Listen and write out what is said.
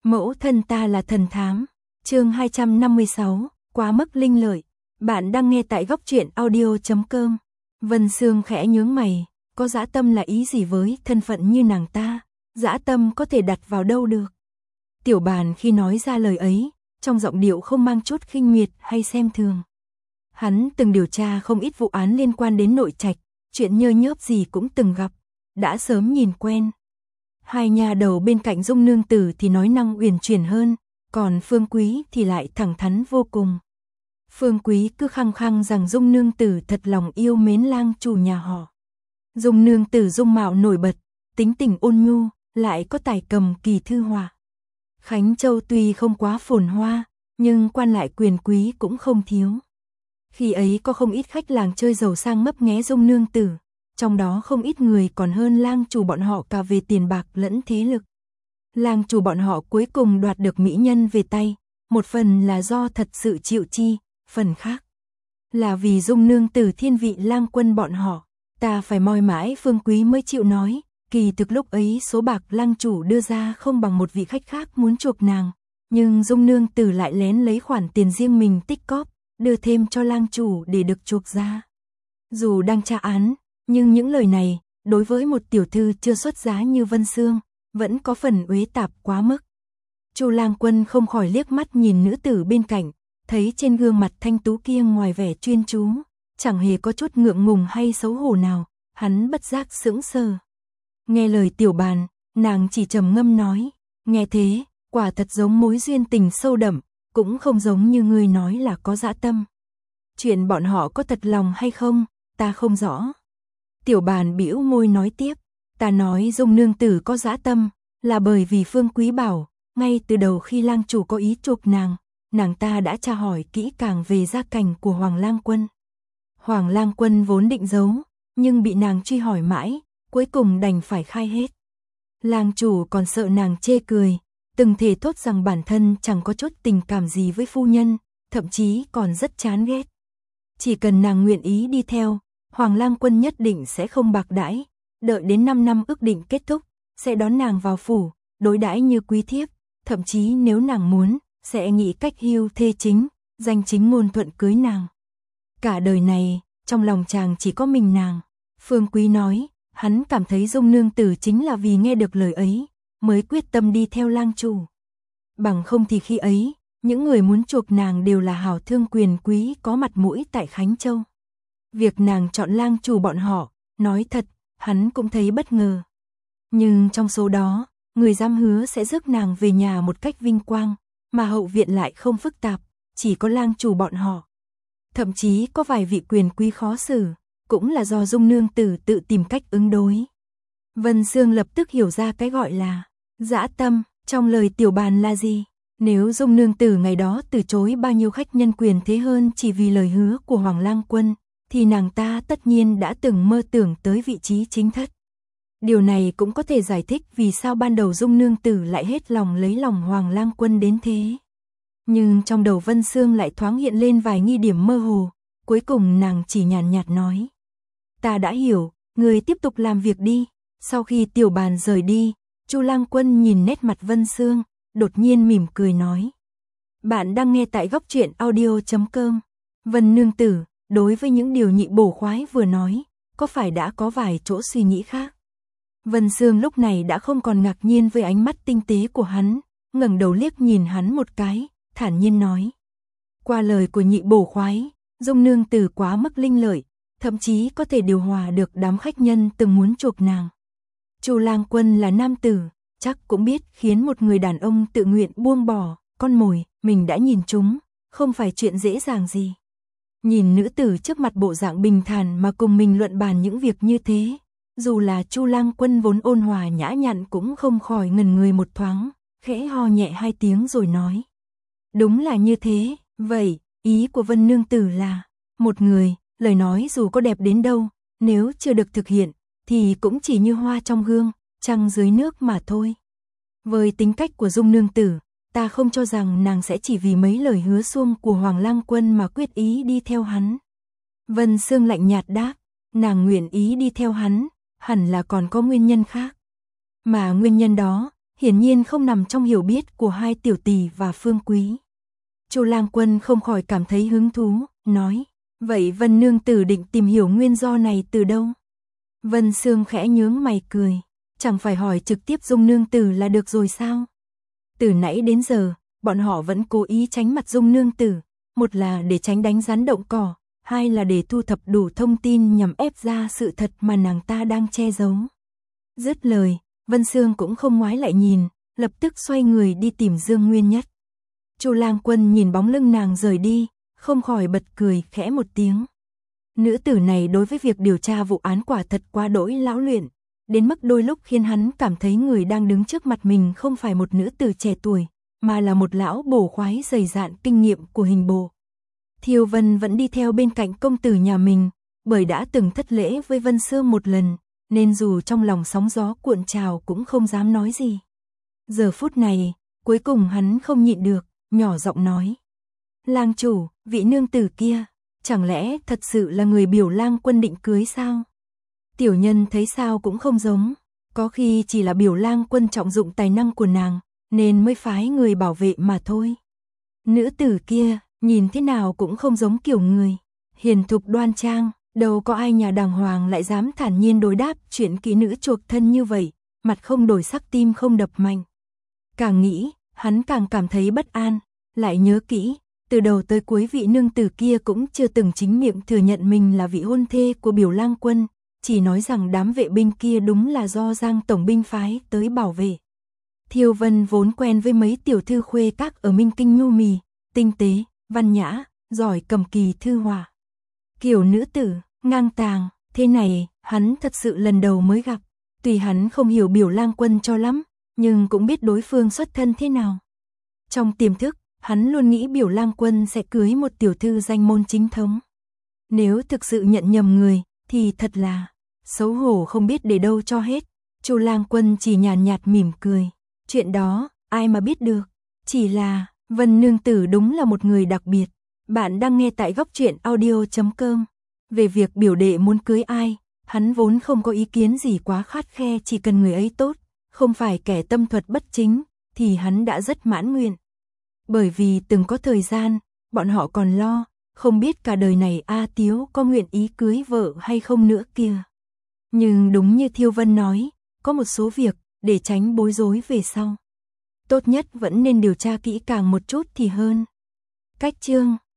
Mẫu thân ta là thần thám. Chương 256, quá mức linh lợi. Bạn đang nghe tại góc truyện audio.com. Vân Sương khẽ nhướng mày, có dã tâm là ý gì với thân phận như nàng ta, dã tâm có thể đặt vào đâu được. Tiểu Bàn khi nói ra lời ấy, trong giọng điệu không mang chút khinh miệt hay xem thường. Hắn từng điều tra không ít vụ án liên quan đến nội trạch, chuyện nhơ nhớp gì cũng từng gặp, đã sớm nhìn quen. Hai nhà đầu bên cạnh Dung nương tử thì nói năng uyển chuyển hơn, còn Phương Quý thì lại thẳng thắn vô cùng. Phương Quý cứ khăng khăng rằng Dung nương tử thật lòng yêu mến lang chủ nhà họ. Dung nương tử dung mạo nổi bật, tính tình ôn nhu, lại có tài cầm kỳ thư họa. Khánh Châu tuy không quá phồn hoa, nhưng quan lại quyền quý cũng không thiếu. Khi ấy có không ít khách làng chơi giàu sang ngấp nghé Dung nương tử, trong đó không ít người còn hơn lang chủ bọn họ cả về tiền bạc lẫn thế lực. Lang chủ bọn họ cuối cùng đoạt được mỹ nhân về tay, một phần là do thật sự chịu chi, phần khác là vì Dung nương tử thiên vị lang quân bọn họ. Ta phải moi mãi Phương Quý mới chịu nói, kỳ thực lúc ấy số bạc lang chủ đưa ra không bằng một vị khách khác muốn chuộc nàng, nhưng Dung nương tử lại lén lấy khoản tiền riêng mình tích cóp, đưa thêm cho lang chủ để được chuộc ra. Dù đang tra án, nhưng những lời này, đối với một tiểu thư chưa xuất giá như Vân Sương, vẫn có phần uế tạp quá mức. Chu Lang Quân không khỏi liếc mắt nhìn nữ tử bên cạnh, thấy trên gương mặt thanh tú kia ngoài vẻ chuyên chú, chẳng hề có chút ngượng ngùng hay xấu hổ nào, hắn bất giác sững sờ. Nghe lời Tiểu Bàn, nàng chỉ trầm ngâm nói, nghe thế, quả thật giống mối duyên tình sâu đậm, cũng không giống như ngươi nói là có dã tâm. Chuyện bọn họ có thật lòng hay không, ta không rõ. Tiểu Bàn bĩu môi nói tiếp, ta nói Dung nương tử có dã tâm, là bởi vì Phương Quý bảo, ngay từ đầu khi lang chủ có ý chuộc nàng ta đã tra hỏi kỹ càng về gia cảnh của Hoàng Lang Quân. Hoàng Lang Quân vốn định giấu, nhưng bị nàng truy hỏi mãi, cuối cùng đành phải khai hết. Lang chủ còn sợ nàng chê cười, từng thề thốt rằng bản thân chẳng có chút tình cảm gì với phu nhân, thậm chí còn rất chán ghét. Chỉ cần nàng nguyện ý đi theo, Hoàng Lang Quân nhất định sẽ không bạc đãi, đợi đến 5 năm ước định kết thúc, sẽ đón nàng vào phủ, đối đãi như quý thiếp, thậm chí nếu nàng muốn, sẽ nghĩ cách hưu thê chính, danh chính ngôn thuận cưới nàng. Cả đời này, trong lòng chàng chỉ có mình nàng. Phương Quý nói, hắn cảm thấy Dung nương tử chính là vì nghe được lời ấy, mới quyết tâm đi theo lang chủ. Bằng không thì khi ấy, những người muốn chuộc nàng đều là hảo thương quyền quý có mặt mũi tại Khánh Châu. Việc nàng chọn lang chủ bọn họ, nói thật, hắn cũng thấy bất ngờ. Nhưng trong số đó, người dám hứa sẽ rước nàng về nhà một cách vinh quang, mà hậu viện lại không phức tạp, chỉ có lang chủ bọn họ. Thậm chí có vài vị quyền quý khó xử, cũng là do Dung nương tử tự tìm cách ứng đối. Vân Sương lập tức hiểu ra cái gọi là dã tâm, trong lời Tiểu Bàn là gì. Nếu Dung nương tử ngày đó từ chối bao nhiêu khách nhân quyền thế hơn chỉ vì lời hứa của Hoàng Lang Quân, thì nàng ta tất nhiên đã từng mơ tưởng tới vị trí chính thất. Điều này cũng có thể giải thích vì sao ban đầu Dung nương tử lại hết lòng lấy lòng Hoàng Lang Quân đến thế. Nhưng trong đầu Vân Sương lại thoáng hiện lên vài nghi điểm mơ hồ, cuối cùng nàng chỉ nhàn nhạt nói. Ta đã hiểu, người tiếp tục làm việc đi. Sau khi Tiểu Bàn rời đi, Chu Lang Quân nhìn nét mặt Vân Sương, đột nhiên mỉm cười nói. Bạn đang nghe tại góc truyện audio.com. Vân nương tử, đối với những điều nhị bổ khoái vừa nói, có phải đã có vài chỗ suy nghĩ khác? Vân Sương lúc này đã không còn ngạc nhiên với ánh mắt tinh tế của hắn, ngẩng đầu liếc nhìn hắn một cái, thản nhiên nói. Qua lời của nhị bổ khoái, Dung nương tử quá mức linh lợi, thậm chí có thể điều hòa được đám khách nhân từng muốn chuộc nàng. Chu Lang Quân là nam tử, chắc cũng biết khiến một người đàn ông tự nguyện buông bỏ con mồi mình đã nhìn chúng, không phải chuyện dễ dàng gì. Nhìn nữ tử trước mặt bộ dạng bình thản mà cùng mình luận bàn những việc như thế, dù là Chu Lang Quân vốn ôn hòa nhã nhặn cũng không khỏi ngẩn người một thoáng, khẽ ho nhẹ 2 tiếng rồi nói. Đúng là như thế, vậy, ý của Vân nương tử là, một người, lời nói dù có đẹp đến đâu, nếu chưa được thực hiện, thì cũng chỉ như hoa trong gương, trăng dưới nước mà thôi. Với tính cách của Dung nương tử, ta không cho rằng nàng sẽ chỉ vì mấy lời hứa suông của Hoàng Lang Quân mà quyết ý đi theo hắn. Vân Sương lạnh nhạt đáp, nàng nguyện ý đi theo hắn, hẳn là còn có nguyên nhân khác. Mà nguyên nhân đó, hiển nhiên không nằm trong hiểu biết của hai tiểu tỷ và Phương Quý. Chu Lang Quân không khỏi cảm thấy hứng thú, nói, vậy Vân nương tử định tìm hiểu nguyên do này từ đâu? Vân Sương khẽ nhướng mày cười, chẳng phải hỏi trực tiếp Dung nương tử là được rồi sao? Từ nãy đến giờ, bọn họ vẫn cố ý tránh mặt Dung nương tử, một là để tránh đánh rắn động cỏ, hai là để thu thập đủ thông tin nhằm ép ra sự thật mà nàng ta đang che giấu. Dứt lời, Vân Sương cũng không ngoái lại nhìn, lập tức xoay người đi tìm Dương Nguyên Nhất. Chu Lang Quân nhìn bóng lưng nàng rời đi, không khỏi bật cười khẽ một tiếng. Nữ tử này đối với việc điều tra vụ án quả thật quá đỗi lão luyện, đến mức đôi lúc khiến hắn cảm thấy người đang đứng trước mặt mình không phải một nữ tử trẻ tuổi, mà là một lão bổ khoái dày dạn kinh nghiệm của hình bộ. Thiều Vân vẫn đi theo bên cạnh công tử nhà mình, bởi đã từng thất lễ với Vân Sương một lần, nên dù trong lòng sóng gió cuộn trào cũng không dám nói gì. Giờ phút này, cuối cùng hắn không nhịn được, nhỏ giọng nói. Lang chủ, vị nương tử kia, chẳng lẽ thật sự là người Biểu Lang Quân định cưới sao? Tiểu nhân thấy sao cũng không giống, có khi chỉ là Biểu Lang Quân trọng dụng tài năng của nàng, nên mới phái người bảo vệ mà thôi. Nữ tử kia, nhìn thế nào cũng không giống kiểu người hiền thục đoan trang, đâu có ai nhà đàng hoàng lại dám thản nhiên đối đáp chuyện kỹ nữ chuộc thân như vậy, mặt không đổi sắc tim không đập mạnh. Càng nghĩ, hắn càng cảm thấy bất an, lại nhớ kỹ, từ đầu tới cuối vị nương tử kia cũng chưa từng chính miệng thừa nhận mình là vị hôn thê của Biểu Lang Quân, chỉ nói rằng đám vệ binh kia đúng là do Giang tổng binh phái tới bảo vệ. Thiều Vân vốn quen với mấy tiểu thư khuê các ở Minh Kinh nhu mì, tinh tế, văn nhã, giỏi cầm kỳ thư họa. Kiểu nữ tử, ngang tàng, thế này, hắn thật sự lần đầu mới gặp. Tuy hắn không hiểu Biểu Lang Quân cho lắm, nhưng cũng biết đối phương xuất thân thế nào. Trong tiềm thức, hắn luôn nghĩ Biểu Lang Quân sẽ cưới một tiểu thư danh môn chính thống. Nếu thực sự nhận nhầm người, thì thật là xấu hổ không biết để đâu cho hết. Chu Lang Quân chỉ nhàn nhạt mỉm cười. Chuyện đó, ai mà biết được. Chỉ là, Vân nương tử đúng là một người đặc biệt. Bạn đang nghe tại Góc Truyện Audio.com. Về việc biểu đệ muốn cưới ai, hắn vốn không có ý kiến gì quá khắt khe, chỉ cần người ấy tốt, không phải kẻ tâm thuật bất chính, thì hắn đã rất mãn nguyện. Bởi vì từng có thời gian, bọn họ còn lo, không biết cả đời này A Tiếu có nguyện ý cưới vợ hay không nữa kia. Nhưng đúng như Thiêu Vân nói, có một số việc, để tránh bối rối về sau, tốt nhất vẫn nên điều tra kỹ càng một chút thì hơn. Cách chương